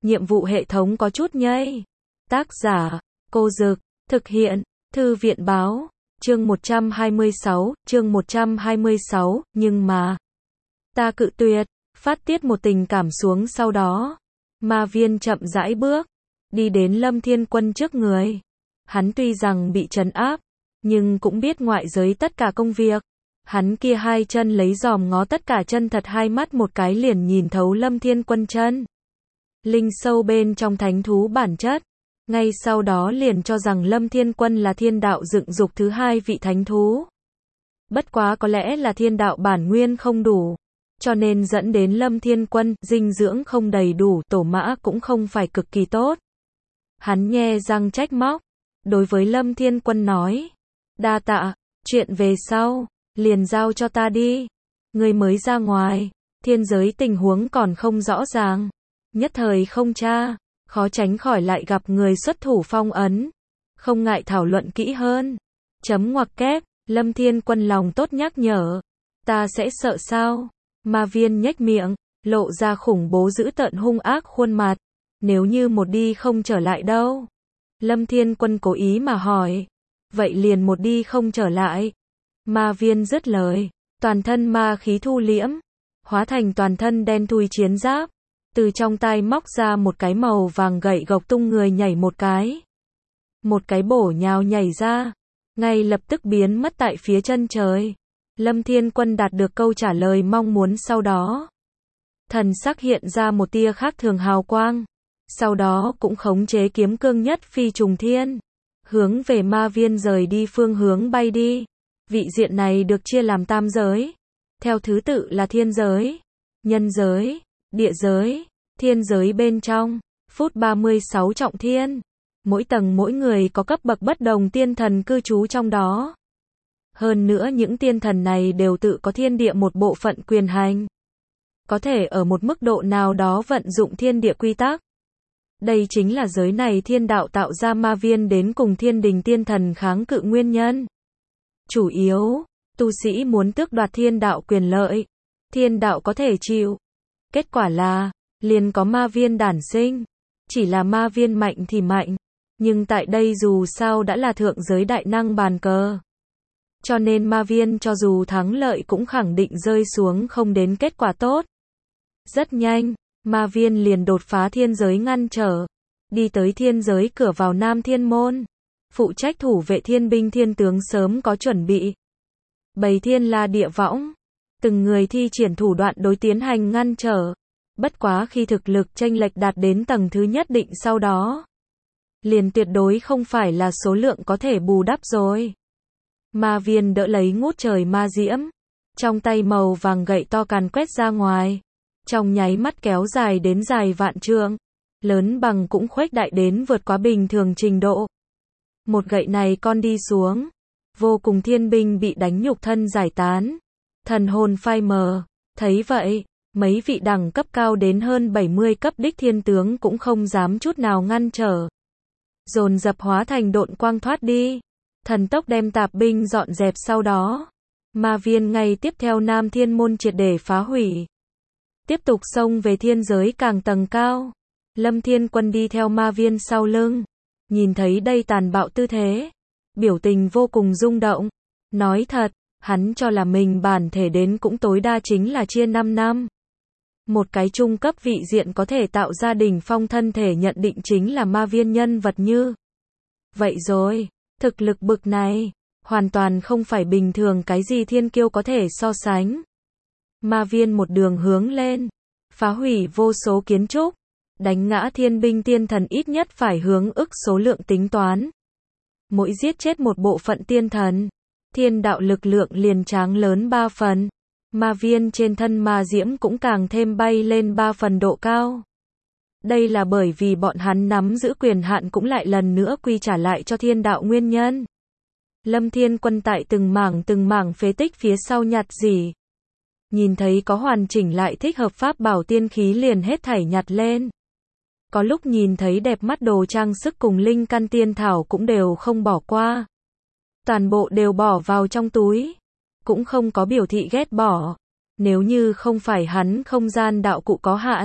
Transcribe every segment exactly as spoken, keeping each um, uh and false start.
nhiệm vụ hệ thống có chút nhây. Tác giả, Cô Dực, thực hiện, Thư viện Báo, chương một trăm hai mươi sáu, chương một trăm hai mươi sáu, nhưng mà, ta cự tuyệt, phát tiết một tình cảm xuống sau đó. Ma Viên chậm rãi bước, đi đến Lâm Thiên Quân trước người. Hắn tuy rằng bị trấn áp, nhưng cũng biết ngoại giới tất cả công việc. Hắn kia hai chân lấy dòm ngó tất cả chân thật, hai mắt một cái liền nhìn thấu Lâm Thiên Quân chân linh sâu bên trong thánh thú bản chất. Ngay sau đó liền cho rằng Lâm Thiên Quân là thiên đạo dựng dục thứ hai vị thánh thú. Bất quá có lẽ là thiên đạo bản nguyên không đủ, cho nên dẫn đến Lâm Thiên Quân dinh dưỡng không đầy đủ, tổ mã cũng không phải cực kỳ tốt. Hắn nhe răng trách móc, đối với Lâm Thiên Quân nói, đa tạ, chuyện về sau, liền giao cho ta đi. Ngươi mới ra ngoài, thiên giới tình huống còn không rõ ràng, nhất thời không tra, khó tránh khỏi lại gặp người xuất thủ phong ấn. Không ngại thảo luận kỹ hơn. Chấm ngoặc kép, Lâm Thiên Quân lòng tốt nhắc nhở. Ta sẽ sợ sao? Ma Viên nhếch miệng, lộ ra khủng bố dữ tợn hung ác khuôn mặt. Nếu như một đi không trở lại đâu? Lâm Thiên Quân cố ý mà hỏi. Vậy liền một đi không trở lại. Ma Viên dứt lời, toàn thân ma khí thu liễm, hóa thành toàn thân đen thui chiến giáp. Từ trong tay móc ra một cái màu vàng gậy gộc, tung người nhảy một cái. Một cái bổ nhào nhảy ra, ngay lập tức biến mất tại phía chân trời. Lâm Thiên Quân đạt được câu trả lời mong muốn sau đó. Thần sắc hiện ra một tia khác thường hào quang. Sau đó cũng khống chế kiếm cương nhất phi trùng thiên. Hướng về Ma Viên rời đi phương hướng bay đi. Vị diện này được chia làm tam giới. Theo thứ tự là thiên giới, nhân giới, địa giới, thiên giới bên trong, phút ba mươi sáu trọng thiên. Mỗi tầng mỗi người có cấp bậc bất đồng tiên thần cư trú trong đó. Hơn nữa những tiên thần này đều tự có thiên địa một bộ phận quyền hành. Có thể ở một mức độ nào đó vận dụng thiên địa quy tắc. Đây chính là giới này thiên đạo tạo ra Ma Viên đến cùng thiên đình tiên thần kháng cự nguyên nhân. Chủ yếu, tu sĩ muốn tước đoạt thiên đạo quyền lợi, thiên đạo có thể chịu. Kết quả là, liền có Ma Viên đản sinh. Chỉ là Ma Viên mạnh thì mạnh, nhưng tại đây dù sao đã là thượng giới đại năng bàn cờ. Cho nên Ma Viên cho dù thắng lợi cũng khẳng định rơi xuống không đến kết quả tốt. Rất nhanh, Ma Viên liền đột phá thiên giới ngăn trở, đi tới thiên giới cửa vào Nam Thiên Môn. Phụ trách thủ vệ thiên binh thiên tướng sớm có chuẩn bị. Bầy thiên la địa võng, từng người thi triển thủ đoạn đối tiến hành ngăn trở. Bất quá khi thực lực chênh lệch đạt đến tầng thứ nhất định sau đó, liền tuyệt đối không phải là số lượng có thể bù đắp rồi. Ma Viên đỡ lấy ngút trời ma diễm, trong tay màu vàng gậy to càn quét ra ngoài, trong nháy mắt kéo dài đến dài vạn trượng, lớn bằng cũng khuếch đại đến vượt quá bình thường trình độ. Một gậy này con đi xuống, vô cùng thiên binh bị đánh nhục thân giải tán, thần hồn phai mờ. Thấy vậy, mấy vị đẳng cấp cao đến hơn bảy mươi cấp đích thiên tướng cũng không dám chút nào ngăn trở, dồn dập hóa thành độn quang thoát đi, thần tốc đem tạp binh dọn dẹp. Sau đó, Ma Viên ngay tiếp theo Nam Thiên Môn triệt để phá hủy, tiếp tục xông về thiên giới càng tầng cao. Lâm Thiên Quân đi theo Ma Viên sau lưng, nhìn thấy đây tàn bạo tư thế, biểu tình vô cùng rung động. Nói thật, hắn cho là mình bản thể đến cũng tối đa chính là chia năm năm. Một cái trung cấp vị diện có thể tạo ra đỉnh phong thân thể nhận định chính là Ma Viên nhân vật như vậy rồi. Thực lực bực này, hoàn toàn không phải bình thường cái gì thiên kiêu có thể so sánh. Ma Viên một đường hướng lên, phá hủy vô số kiến trúc, đánh ngã thiên binh tiên thần ít nhất phải hướng ức số lượng tính toán. Mỗi giết chết một bộ phận tiên thần, thiên đạo lực lượng liền tráng lớn ba phần. Ma Viên trên thân ma diễm cũng càng thêm bay lên ba phần độ cao. Đây là bởi vì bọn hắn nắm giữ quyền hạn cũng lại lần nữa quy trả lại cho thiên đạo nguyên nhân. Lâm Thiên Quân tại từng mảng từng mảng phế tích phía sau nhặt dỉ. Nhìn thấy có hoàn chỉnh lại thích hợp pháp bảo tiên khí liền hết thảy nhặt lên. Có lúc nhìn thấy đẹp mắt đồ trang sức cùng linh căn tiên thảo cũng đều không bỏ qua. Toàn bộ đều bỏ vào trong túi. Cũng không có biểu thị ghét bỏ. Nếu như không phải hắn không gian đạo cụ có hạn,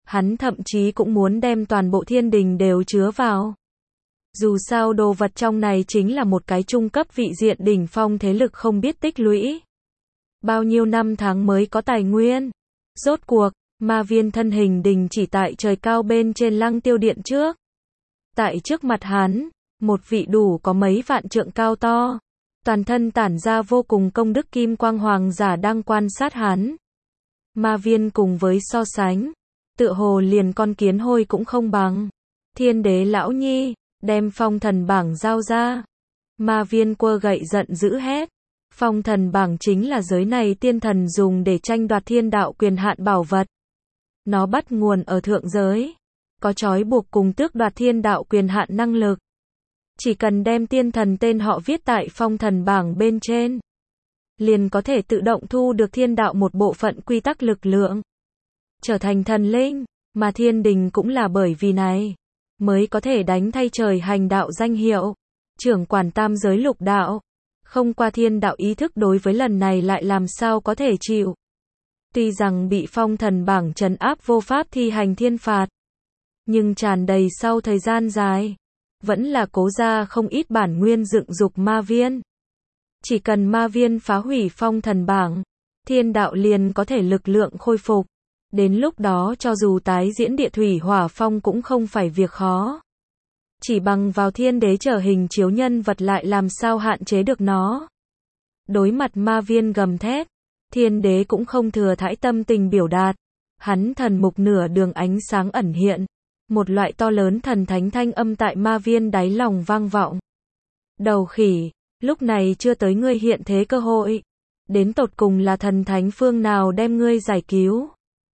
Hắn thậm chí cũng muốn đem toàn bộ thiên đình đều chứa vào. Dù sao đồ vật trong này chính là một cái trung cấp vị diện đỉnh phong thế lực không biết tích lũy. Bao nhiêu năm tháng mới có tài nguyên. Rốt cuộc, ma viên thân hình đình chỉ tại trời cao bên trên lăng tiêu điện trước. Tại trước mặt hắn, một vị đủ có mấy vạn trượng cao to. Toàn thân tản ra vô cùng công đức kim quang hoàng giả đang quan sát hắn. Ma viên cùng với so sánh, tựa hồ liền con kiến hôi cũng không bằng. Thiên đế lão nhi, đem phong thần bảng giao ra. Ma viên quơ gậy giận dữ hét. Phong thần bảng chính là giới này tiên thần dùng để tranh đoạt thiên đạo quyền hạn bảo vật. Nó bắt nguồn ở thượng giới. Có trói buộc cùng tước đoạt thiên đạo quyền hạn năng lực. Chỉ cần đem tiên thần tên họ viết tại phong thần bảng bên trên, liền có thể tự động thu được thiên đạo một bộ phận quy tắc lực lượng. Trở thành thần linh, mà thiên đình cũng là bởi vì này, mới có thể đánh thay trời hành đạo danh hiệu. Trưởng quản tam giới lục đạo. Không qua thiên đạo ý thức đối với lần này lại làm sao có thể chịu. Tuy rằng bị phong thần bảng trấn áp vô pháp thi hành thiên phạt, nhưng tràn đầy sau thời gian dài, vẫn là cố ra không ít bản nguyên dựng dục ma viên. Chỉ cần ma viên phá hủy phong thần bảng, thiên đạo liền có thể lực lượng khôi phục. Đến lúc đó cho dù tái diễn địa thủy hỏa phong cũng không phải việc khó. Chỉ bằng vào thiên đế trở hình chiếu nhân vật lại làm sao hạn chế được nó. Đối mặt ma viên gầm thét, thiên đế cũng không thừa thãi tâm tình biểu đạt. Hắn thần mục nửa đường ánh sáng ẩn hiện. Một loại to lớn thần thánh thanh âm tại ma viên đáy lòng vang vọng. Đầu khỉ, lúc này chưa tới ngươi hiện thế cơ hội. Đến tột cùng là thần thánh phương nào đem ngươi giải cứu.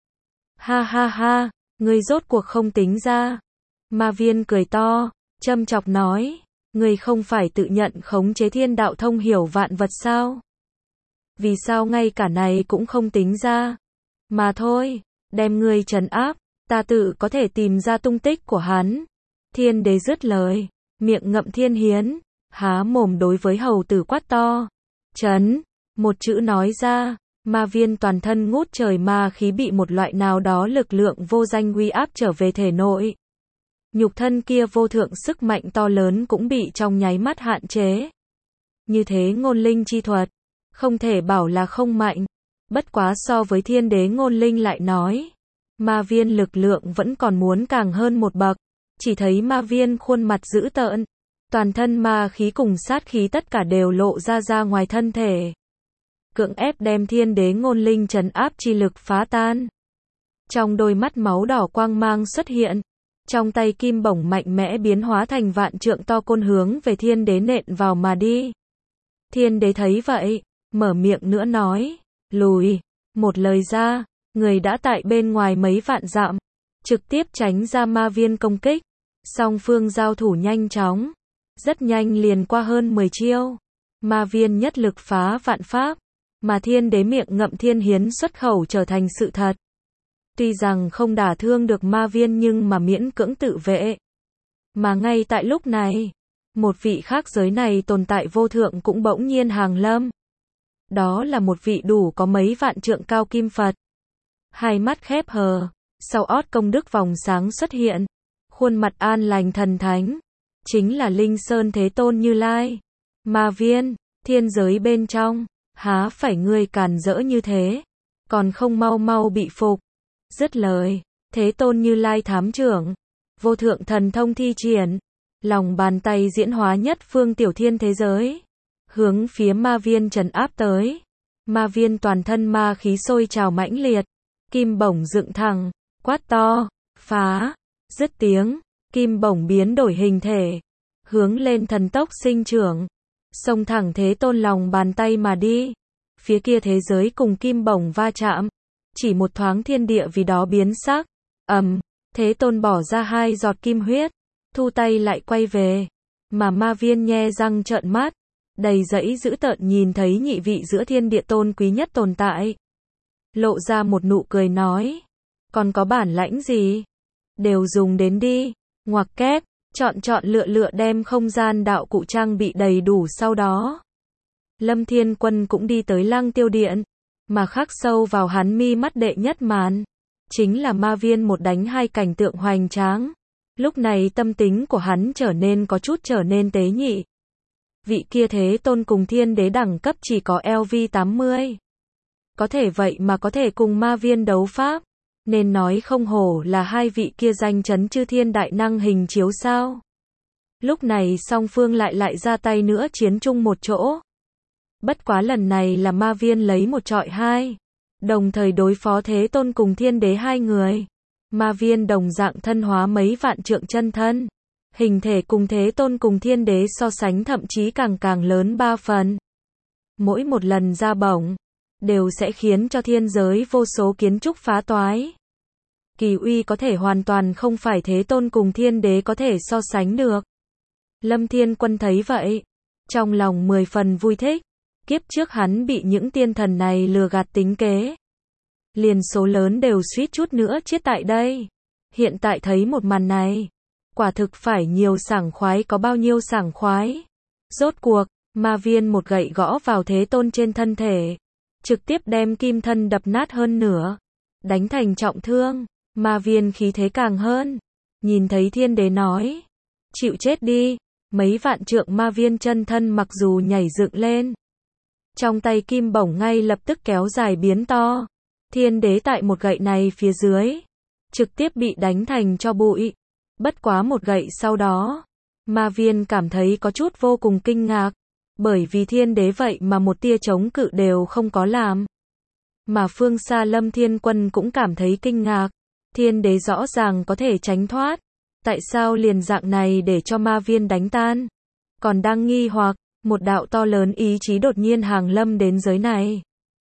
Ha ha ha, ngươi rốt cuộc không tính ra. Ma viên cười to, châm chọc nói, ngươi không phải tự nhận khống chế thiên đạo thông hiểu vạn vật sao? Vì sao ngay cả này cũng không tính ra? Mà thôi, đem ngươi trấn áp, ta tự có thể tìm ra tung tích của hắn. Thiên đế dứt lời, miệng ngậm thiên hiến, há mồm đối với hầu tử quát to. Trấn, một chữ nói ra, ma viên toàn thân ngút trời ma khí bị một loại nào đó lực lượng vô danh uy áp trở về thể nội. Nhục thân kia vô thượng sức mạnh to lớn cũng bị trong nháy mắt hạn chế. Như thế ngôn linh chi thuật, không thể bảo là không mạnh. Bất quá so với thiên đế ngôn linh lại nói, ma viên lực lượng vẫn còn muốn càng hơn một bậc. Chỉ thấy ma viên khuôn mặt dữ tợn, toàn thân ma khí cùng sát khí tất cả đều lộ ra ra ngoài thân thể. Cưỡng ép đem thiên đế ngôn linh trấn áp chi lực phá tan. Trong đôi mắt máu đỏ quang mang xuất hiện. Trong tay kim bổng mạnh mẽ biến hóa thành vạn trượng to côn hướng về thiên đế nện vào mà đi. Thiên đế thấy vậy, mở miệng nữa nói, lùi, một lời ra, người đã tại bên ngoài mấy vạn dặm, trực tiếp tránh ra ma viên công kích. Song phương giao thủ nhanh chóng, rất nhanh liền qua hơn mười chiêu. Ma viên nhất lực phá vạn pháp, mà thiên đế miệng ngậm thiên hiến xuất khẩu trở thành sự thật. Tuy rằng không đả thương được ma viên nhưng mà miễn cưỡng tự vệ. Mà ngay tại lúc này, một vị khác giới này tồn tại vô thượng cũng bỗng nhiên hàng lâm. Đó là một vị đủ có mấy vạn trượng cao kim Phật. Hai mắt khép hờ, sau ót công đức vòng sáng xuất hiện. Khuôn mặt an lành thần thánh, chính là Linh Sơn Thế Tôn Như Lai. Ma viên, thiên giới bên trong, há phải ngươi càn rỡ như thế, còn không mau mau bị phục. Dứt lời, Thế Tôn Như Lai thám trưởng, vô thượng thần thông thi triển, lòng bàn tay diễn hóa nhất phương tiểu thiên thế giới, hướng phía ma viên trấn áp tới. Ma viên toàn thân ma khí sôi trào mãnh liệt, kim bổng dựng thẳng, quát to, phá, dứt tiếng, kim bổng biến đổi hình thể, hướng lên thần tốc sinh trưởng, xông thẳng Thế Tôn lòng bàn tay mà đi. Phía kia thế giới cùng kim bổng va chạm, chỉ một thoáng thiên địa vì đó biến sắc. Ầm, um, Thế Tôn bỏ ra hai giọt kim huyết, thu tay lại quay về, mà ma viên nhe răng trợn mắt, đầy dẫy dữ tợn nhìn thấy nhị vị giữa thiên địa tôn quý nhất tồn tại. Lộ ra một nụ cười nói, còn có bản lãnh gì? Đều dùng đến đi, ngoặc kép, chọn chọn lựa lựa đem không gian đạo cụ trang bị đầy đủ. Sau đó, Lâm Thiên Quân cũng đi tới Lăng Tiêu Điện, mà khắc sâu vào hắn mi mắt đệ nhất màn. chính là ma viên một đánh hai cảnh tượng hoành tráng. Lúc này tâm tính của hắn trở nên có chút trở nên tế nhị. Vị kia Thế Tôn cùng Thiên Đế đẳng cấp chỉ có L V tám mươi. Có thể vậy mà có thể cùng ma viên đấu pháp, nên nói không hổ là hai vị kia danh chấn chư thiên đại năng hình chiếu sao. Lúc này song phương lại lại ra tay nữa chiến chung một chỗ. Bất quá lần này là ma viên lấy một trọi hai, đồng thời đối phó Thế Tôn cùng Thiên Đế hai người. Ma viên đồng dạng thân hóa mấy vạn trượng chân thân, hình thể cùng Thế Tôn cùng Thiên Đế so sánh thậm chí càng càng lớn ba phần. Mỗi một lần ra bổng, đều sẽ khiến cho thiên giới vô số kiến trúc phá toái. Kỳ uy có thể hoàn toàn không phải Thế Tôn cùng Thiên Đế có thể so sánh được. Lâm Thiên Quân thấy vậy, trong lòng mười phần vui thích. Kiếp trước hắn bị những tiên thần này lừa gạt tính kế, liền số lớn đều suýt chút nữa chết tại đây. Hiện tại thấy một màn này, quả thực phải nhiều sảng khoái có bao nhiêu sảng khoái. Rốt cuộc, ma viên một gậy gõ vào Thế Tôn trên thân thể, trực tiếp đem kim thân đập nát hơn nửa, đánh thành trọng thương. Ma viên khí thế càng hơn, nhìn thấy Thiên Đế nói, chịu chết đi. Mấy vạn trượng ma viên chân thân mặc dù nhảy dựng lên, trong tay kim bổng ngay lập tức kéo dài biến to. Thiên Đế tại một gậy này phía dưới, trực tiếp bị đánh thành cho bụi. Bất quá một gậy sau đó, ma viên cảm thấy có chút vô cùng kinh ngạc, bởi vì Thiên Đế vậy mà một tia chống cự đều không có làm. Mà phương xa Lâm Thiên Quân cũng cảm thấy kinh ngạc, Thiên Đế rõ ràng có thể tránh thoát, tại sao liền dạng này để cho ma viên đánh tan. Còn đang nghi hoặc, một đạo to lớn ý chí đột nhiên hàng lâm đến giới này.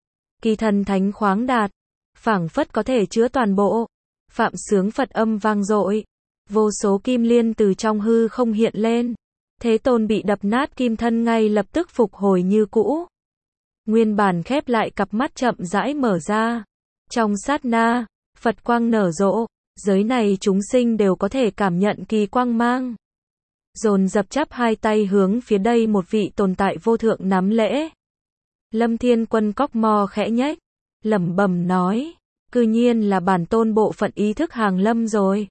Kỳ thần thánh khoáng đạt, phảng phất có thể chứa toàn bộ. Phạm sướng Phật âm vang dội, vô số kim liên từ trong hư không hiện lên. Thế Tôn bị đập nát kim thân ngay lập tức phục hồi như cũ. Nguyên bản khép lại cặp mắt chậm rãi mở ra. Trong sát na, Phật quang nở rộ, giới này chúng sinh đều có thể cảm nhận kỳ quang mang. Dồn dập chắp hai tay hướng phía đây một vị tồn tại vô thượng nắm lễ. Lâm Thiên Quân cóc mò khẽ nhếch, lẩm bẩm nói, cư nhiên là bản tôn bộ phận ý thức hàng lâm rồi.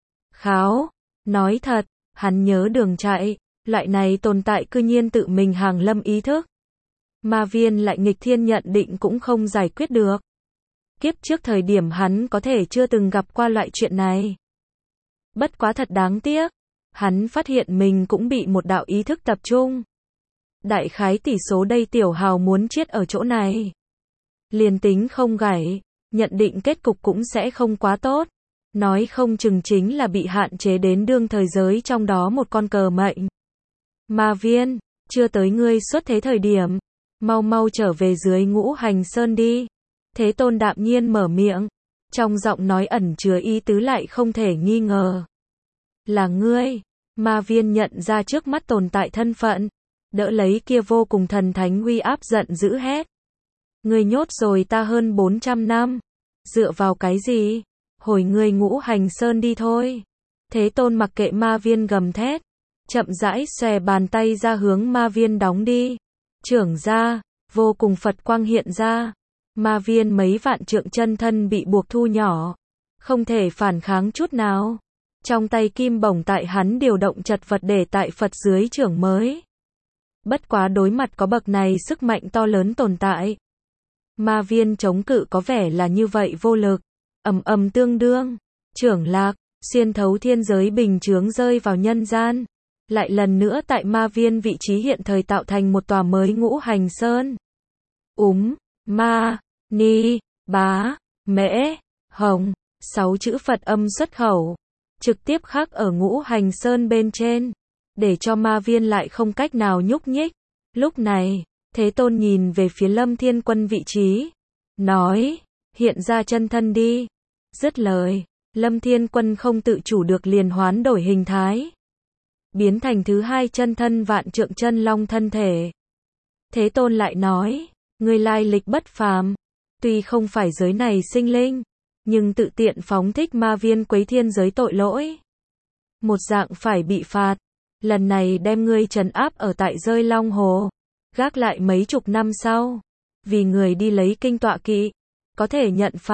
Kháo, nói thật, hắn nhớ đường chạy, loại này tồn tại cư nhiên tự mình hàng lâm ý thức. Ma viên lại nghịch thiên nhận định cũng không giải quyết được. Kiếp trước thời điểm hắn có thể chưa từng gặp qua loại chuyện này. Bất quá thật đáng tiếc, hắn phát hiện mình cũng bị một đạo ý thức tập trung. Đại khái tỷ số đây tiểu hào muốn chết ở chỗ này. Liền tính không gãy, nhận định kết cục cũng sẽ không quá tốt. Nói không chừng chính là bị hạn chế đến đương thời giới trong đó một con cờ mệnh. Ma viên, chưa tới ngươi xuất thế thời điểm, mau mau trở về dưới Ngũ Hành Sơn đi. Thế Tôn đạm nhiên mở miệng, trong giọng nói ẩn chứa ý tứ lại không thể nghi ngờ. Là ngươi. Ma viên nhận ra trước mắt tồn tại thân phận, đỡ lấy kia vô cùng thần thánh uy áp giận dữ hét. Ngươi nhốt rồi ta hơn bốn trăm năm. Dựa vào cái gì? Hồi ngươi Ngũ Hành Sơn đi thôi. Thế Tôn mặc kệ ma viên gầm thét, chậm rãi xòe bàn tay ra hướng ma viên đóng đi. Trưởng ra, vô cùng Phật quang hiện ra. Ma viên mấy vạn trượng chân thân bị buộc thu nhỏ, không thể phản kháng chút nào. Trong tay kim bổng tại hắn điều động chật vật để tại Phật dưới trưởng mới. Bất quá đối mặt có bậc này sức mạnh to lớn tồn tại, ma viên chống cự có vẻ là như vậy vô lực. Ầm ầm tương đương, trưởng lạc, xuyên thấu thiên giới bình chướng rơi vào nhân gian. Lại lần nữa tại ma viên vị trí hiện thời tạo thành một tòa mới Ngũ Hành Sơn. Úm, ma, ni, bá, mễ, hồng, sáu chữ Phật âm xuất khẩu, trực tiếp khắc ở Ngũ Hành Sơn bên trên, để cho ma viên lại không cách nào nhúc nhích. Lúc này, Thế Tôn nhìn về phía Lâm Thiên Quân vị trí, nói, hiện ra chân thân đi. Dứt lời, Lâm Thiên Quân không tự chủ được liền hoán đổi hình thái, biến thành thứ hai chân thân vạn trượng chân long thân thể. Thế Tôn lại nói, ngươi lai lịch bất phàm, tuy không phải giới này sinh linh, nhưng tự tiện phóng thích ma viên quấy thiên giới tội lỗi, một dạng phải bị phạt. Lần này đem ngươi trấn áp ở tại rơi Long Hồ, gác lại mấy chục năm sau, vì người đi lấy kinh tọa kỵ, có thể nhận phạt.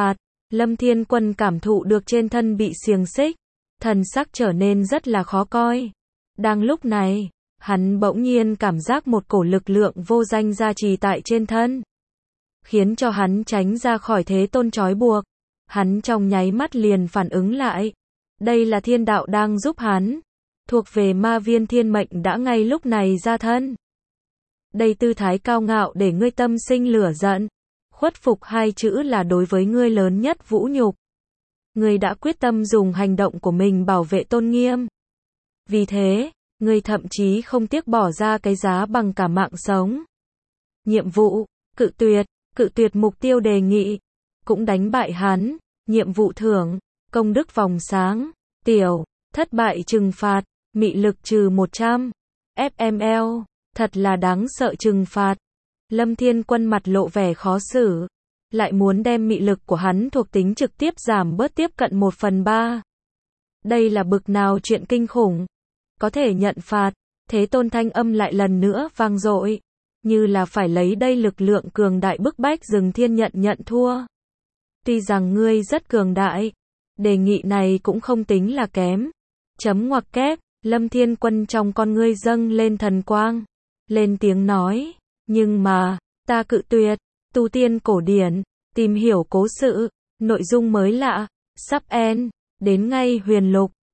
Lâm Thiên Quân cảm thụ được trên thân bị xiềng xích, thần sắc trở nên rất là khó coi. Đang lúc này, hắn bỗng nhiên cảm giác một cổ lực lượng vô danh gia trì tại trên thân, khiến cho hắn tránh ra khỏi thế tôn trói buộc. Hắn trong nháy mắt liền phản ứng lại. Đây là thiên đạo đang giúp hắn. Thuộc về ma viên thiên mệnh đã ngay lúc này ra thân. Đây tư thái cao ngạo để ngươi tâm sinh lửa giận. Khuất phục hai chữ là đối với ngươi lớn nhất vũ nhục. Ngươi đã quyết tâm dùng hành động của mình bảo vệ tôn nghiêm. Vì thế, ngươi thậm chí không tiếc bỏ ra cái giá bằng cả mạng sống. Nhiệm vụ, cự tuyệt, cự tuyệt mục tiêu đề nghị. Cũng đánh bại hắn. Nhiệm vụ thưởng, công đức vòng sáng, tiểu, thất bại trừng phạt, mị lực trừ một trăm. ép em lờ, thật là đáng sợ trừng phạt. Lâm Thiên Quân mặt lộ vẻ khó xử. Lại muốn đem mị lực của hắn thuộc tính trực tiếp giảm bớt tiếp cận một phần ba. Đây là bực nào chuyện kinh khủng. Có thể nhận phạt, thế tôn thanh âm lại lần nữa vang dội. Như là phải lấy đây lực lượng cường đại bức bách rừng thiên nhận nhận thua. Tuy rằng ngươi rất cường đại, đề nghị này cũng không tính là kém. Chấm ngoặc kép, Lâm Thiên Quân trong con ngươi dâng lên thần quang. Lên tiếng nói, nhưng mà, ta cự tuyệt, tu tiên cổ điển, tìm hiểu cố sự, nội dung mới lạ, sắp end, đến ngay huyền lục.